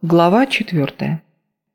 Глава 4.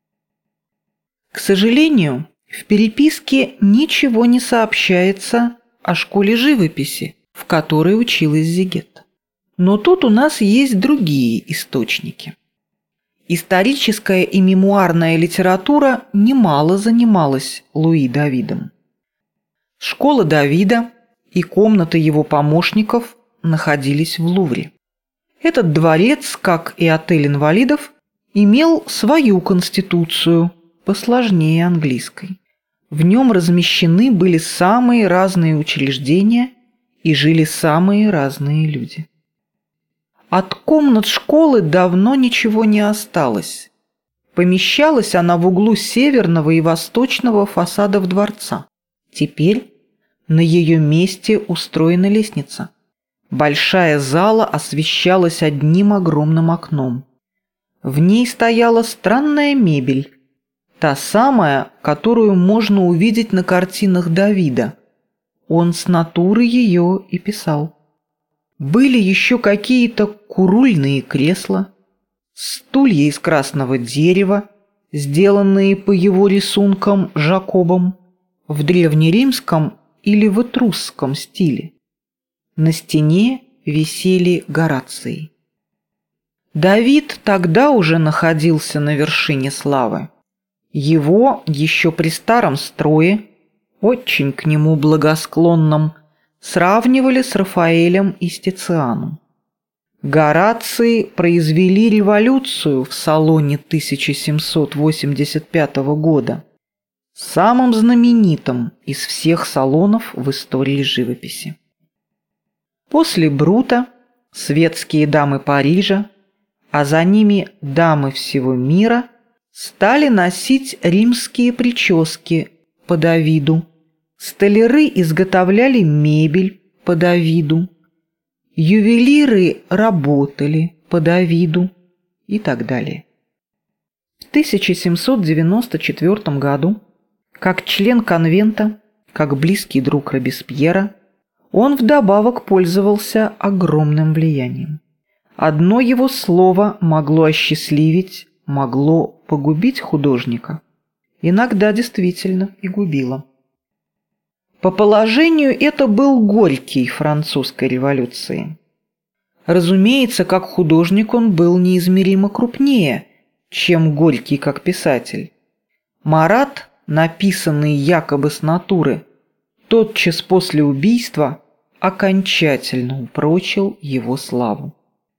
К сожалению, в переписке ничего не сообщается о школе живописи, в которой училась Зигетта. Но тут у нас есть другие источники. Историческая и мемуарная литература немало занималась Луи Давидом. Школа Давида и комната его помощников находились в Лувре. Этот дворец, как и отель инвалидов, имел свою конституцию, посложнее английской. В нем размещены были самые разные учреждения и жили самые разные люди. От комнат школы давно ничего не осталось. Помещалась она в углу северного и восточного фасадов дворца. Теперь на ее месте устроена лестница. Большая зала освещалась одним огромным окном. В ней стояла странная мебель, та самая, которую можно увидеть на картинах Давида. Он с натуры ее и писал. Были еще какие-то курульные кресла, стулья из красного дерева, сделанные по его рисункам Жакобом в древнеримском или в этрусском стиле. На стене висели Горации. Давид тогда уже находился на вершине славы. Его еще при старом строе, очень к нему благосклонном, сравнивали с Рафаэлем и с Тицианом. Горации произвели революцию в Салоне 1785 года, самым знаменитым из всех салонов в истории живописи. После Брута светские дамы Парижа, а за ними дамы всего мира, стали носить римские прически по Давиду. Столяры изготовляли мебель по Давиду. Ювелиры работали по Давиду и так далее. В 1794 году, как член конвента, как близкий друг Робеспьера, он вдобавок пользовался огромным влиянием. Одно его слово могло осчастливить, могло погубить художника. Иногда действительно и губило. По положению это был Горький французской революции. Разумеется, как художник он был неизмеримо крупнее, чем Горький как писатель. Марат, написанный якобы с натуры, тотчас после убийства окончательно упрочил его славу.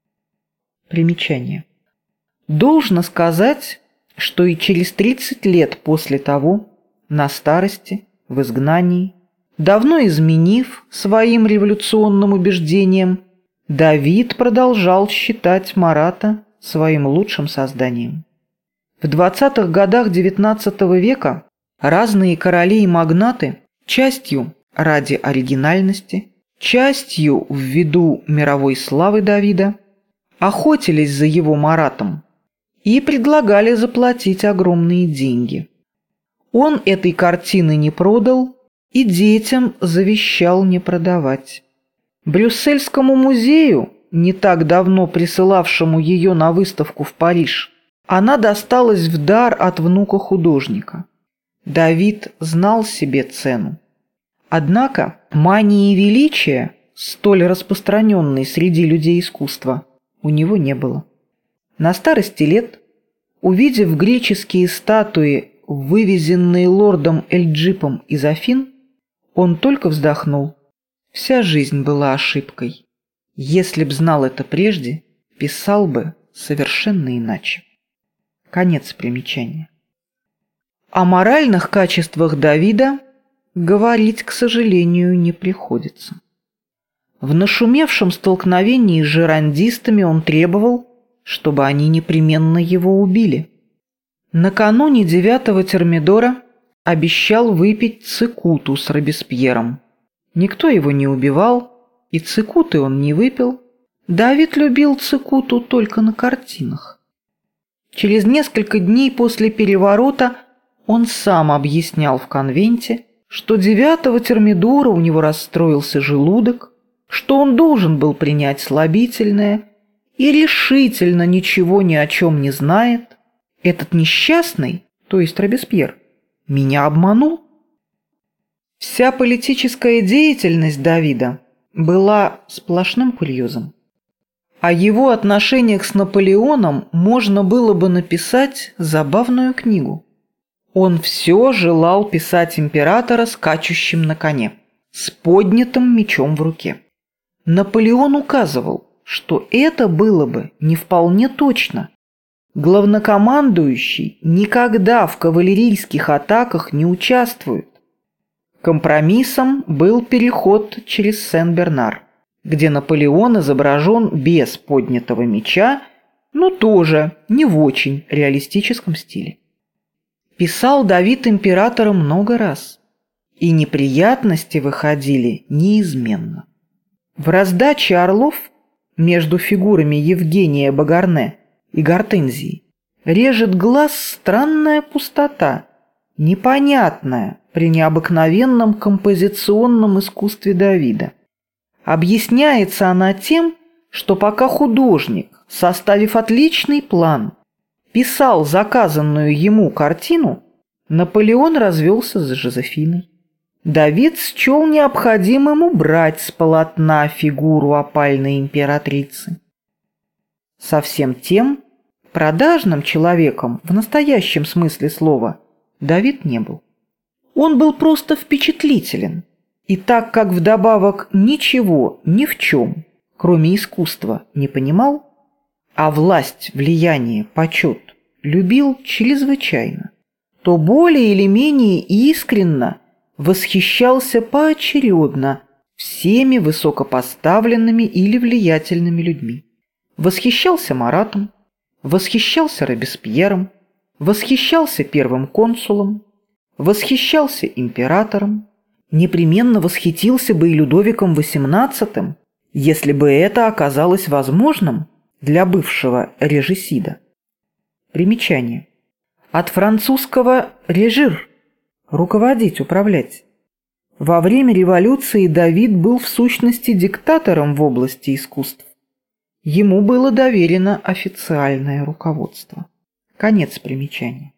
Примечание. Должно сказать, что и через 30 лет после того, на старости, в изгнании, давно изменив своим революционным убеждениям, Давид продолжал считать Марата своим лучшим созданием. В 20-х годах XIX века разные короли и магнаты, частью ради оригинальности, частью ввиду мировой славы Давида, охотились за его Маратом и предлагали заплатить огромные деньги. Он этой картины не продал и детям завещал не продавать. Брюссельскому музею, не так давно присылавшему ее на выставку в Париж, она досталась в дар от внука художника. Давид знал себе цену. Однако мании величия, столь распространенной среди людей искусства, у него не было. На старости лет, увидев греческие статуи, вывезенные лордом Эльджипом из Афин, он только вздохнул. Вся жизнь была ошибкой. Если б знал это прежде, писал бы совершенно иначе. Конец примечания. О моральных качествах Давида говорить, к сожалению, не приходится. В нашумевшем столкновении с жерандистами он требовал, чтобы они непременно его убили. Накануне 9-го Термидора обещал выпить цикуту с Робеспьером. Никто его не убивал, и цикуты он не выпил. Давид любил цикуту только на картинах. Через несколько дней после переворота он сам объяснял в конвенте, что 9-го Термидора у него расстроился желудок, что он должен был принять слабительное и решительно ничего ни о чем не знает, этот несчастный, то есть Робеспьер, меня обманул? Вся политическая деятельность Давида была сплошным курьезом. О его отношениях с Наполеоном можно было бы написать забавную книгу. Он все желал писать императора скачущим на коне, с поднятым мечом в руке. Наполеон указывал, что это было бы не вполне точно. Главнокомандующий никогда в кавалерийских атаках не участвует. Компромиссом был переход через Сен-Бернар, где Наполеон изображен без поднятого меча, но тоже не в очень реалистическом стиле. Писал Давид императора много раз, и неприятности выходили неизменно. В раздаче орлов между фигурами Евгения Багарне и Гортензии режет глаз странная пустота, непонятная при необыкновенном композиционном искусстве Давида. Объясняется она тем, что пока художник, составив отличный план, писал заказанную ему картину, Наполеон развелся с Жозефиной. Давид счел необходимым убрать с полотна фигуру опальной императрицы. Совсем тем продажным человеком в настоящем смысле слова Давид не был. Он был просто впечатлителен, и так как вдобавок ничего ни в чем, кроме искусства, не понимал, а власть, влияние, почет любил чрезвычайно, то более или менее искренно восхищался поочередно всеми высокопоставленными или влиятельными людьми. Восхищался Маратом, восхищался Робеспьером, восхищался первым консулом, восхищался императором, непременно восхитился бы и Людовиком XVIII, если бы это оказалось возможным для бывшего режисида. Примечание. От французского «режир» – руководить, управлять. Во время революции Давид был в сущности диктатором в области искусств. Ему было доверено официальное руководство. Конец примечания.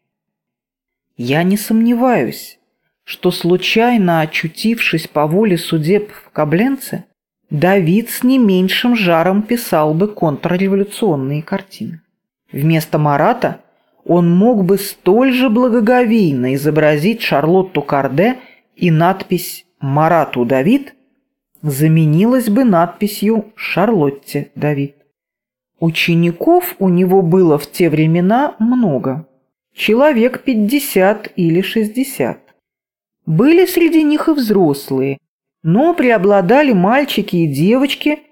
Я не сомневаюсь, что, случайно очутившись по воле судеб в Кобленце, Давид с не меньшим жаром писал бы контрреволюционные картины. Вместо Марата он мог бы столь же благоговейно изобразить Шарлотту Карде, и надпись «Марату Давид» заменилась бы надписью «Шарлотте Давид». Учеников у него было в те времена много, человек 50 или 60. Были среди них и взрослые, но преобладали мальчики и девочки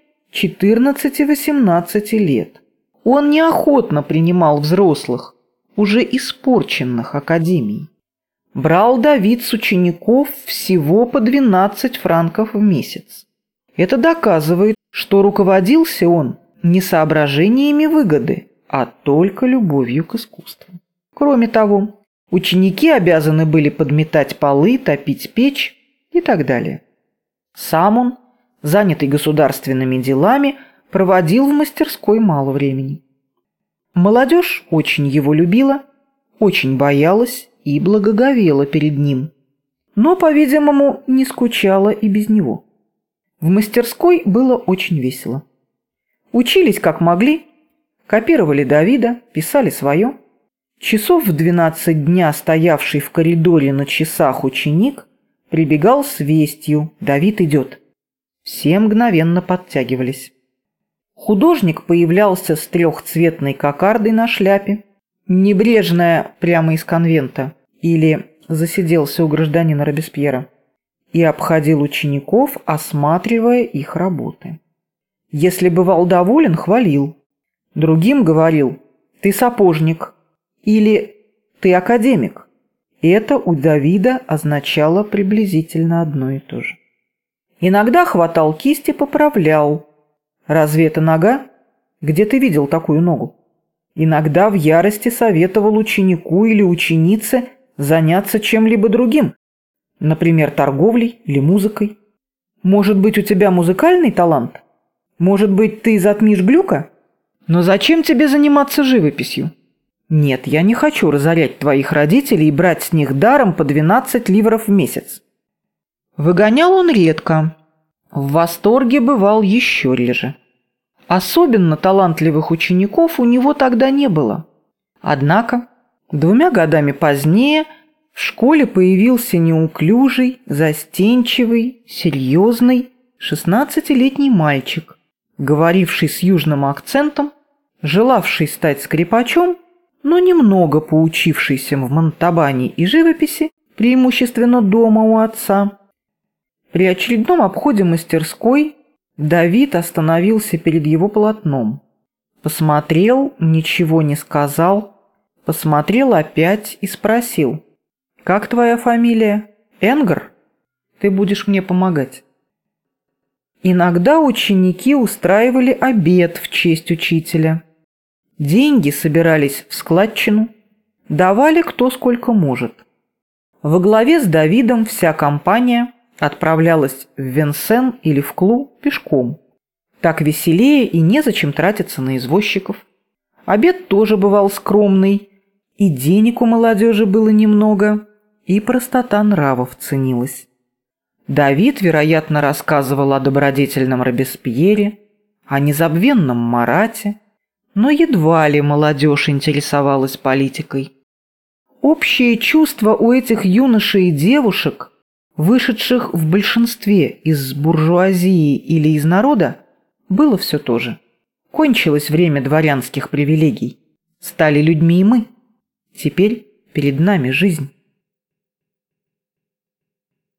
14-18 лет. Он неохотно принимал взрослых, уже испорченных академией. Брал Давид с учеников всего по 12 франков в месяц. Это доказывает, что руководился он не соображениями выгоды, а только любовью к искусству. Кроме того, ученики обязаны были подметать полы, топить печь и так далее. Сам он, занятый государственными делами, проводил в мастерской мало времени. Молодежь очень его любила, очень боялась и благоговела перед ним, но, по-видимому, не скучала и без него. В мастерской было очень весело. Учились как могли, копировали Давида, писали свое. Часов в 12 дня стоявший в коридоре на часах ученик прибегал с вестью «Давид идет». Все мгновенно подтягивались. Художник появлялся с трехцветной кокардой на шляпе, небрежная прямо из конвента, или засиделся у гражданина Робеспьера, и обходил учеников, осматривая их работы. Если бывал доволен, хвалил. Другим говорил «ты сапожник» или «ты академик». Это у Давида означало приблизительно одно и то же. Иногда хватал кисть и поправлял. «Разве это нога? Где ты видел такую ногу?» Иногда в ярости советовал ученику или ученице заняться чем-либо другим, например, торговлей или музыкой. «Может быть, у тебя музыкальный талант? Может быть, ты затмишь Глюка? Но зачем тебе заниматься живописью? Нет, я не хочу разорять твоих родителей и брать с них даром по 12 ливров в месяц. Выгонял он редко. В восторге бывал еще реже. Особенно талантливых учеников у него тогда не было. Однако 2 годами позднее в школе появился неуклюжий, застенчивый, серьезный 16-летний мальчик, говоривший с южным акцентом, желавший стать скрипачом, но немного поучившийся в монтабане и живописи, преимущественно дома у отца. При очередном обходе мастерской Давид остановился перед его полотном. Посмотрел, ничего не сказал, посмотрел опять и спросил: «Как твоя фамилия? Энгер? Ты будешь мне помогать». Иногда ученики устраивали обед в честь учителя. Деньги собирались в складчину, давали кто сколько может. Во главе с Давидом вся компания отправлялась в Венсен или в Клу пешком. Так веселее и незачем тратиться на извозчиков. Обед тоже бывал скромный, и денег у молодежи было немного, и простота нравов ценилась. Давид, вероятно, рассказывал о добродетельном Робеспьере, о незабвенном Марате, но едва ли молодежь интересовалась политикой. Общее чувство у этих юношей и девушек, вышедших в большинстве из буржуазии или из народа, было все то же. Кончилось время дворянских привилегий. Стали людьми и мы. Теперь перед нами жизнь.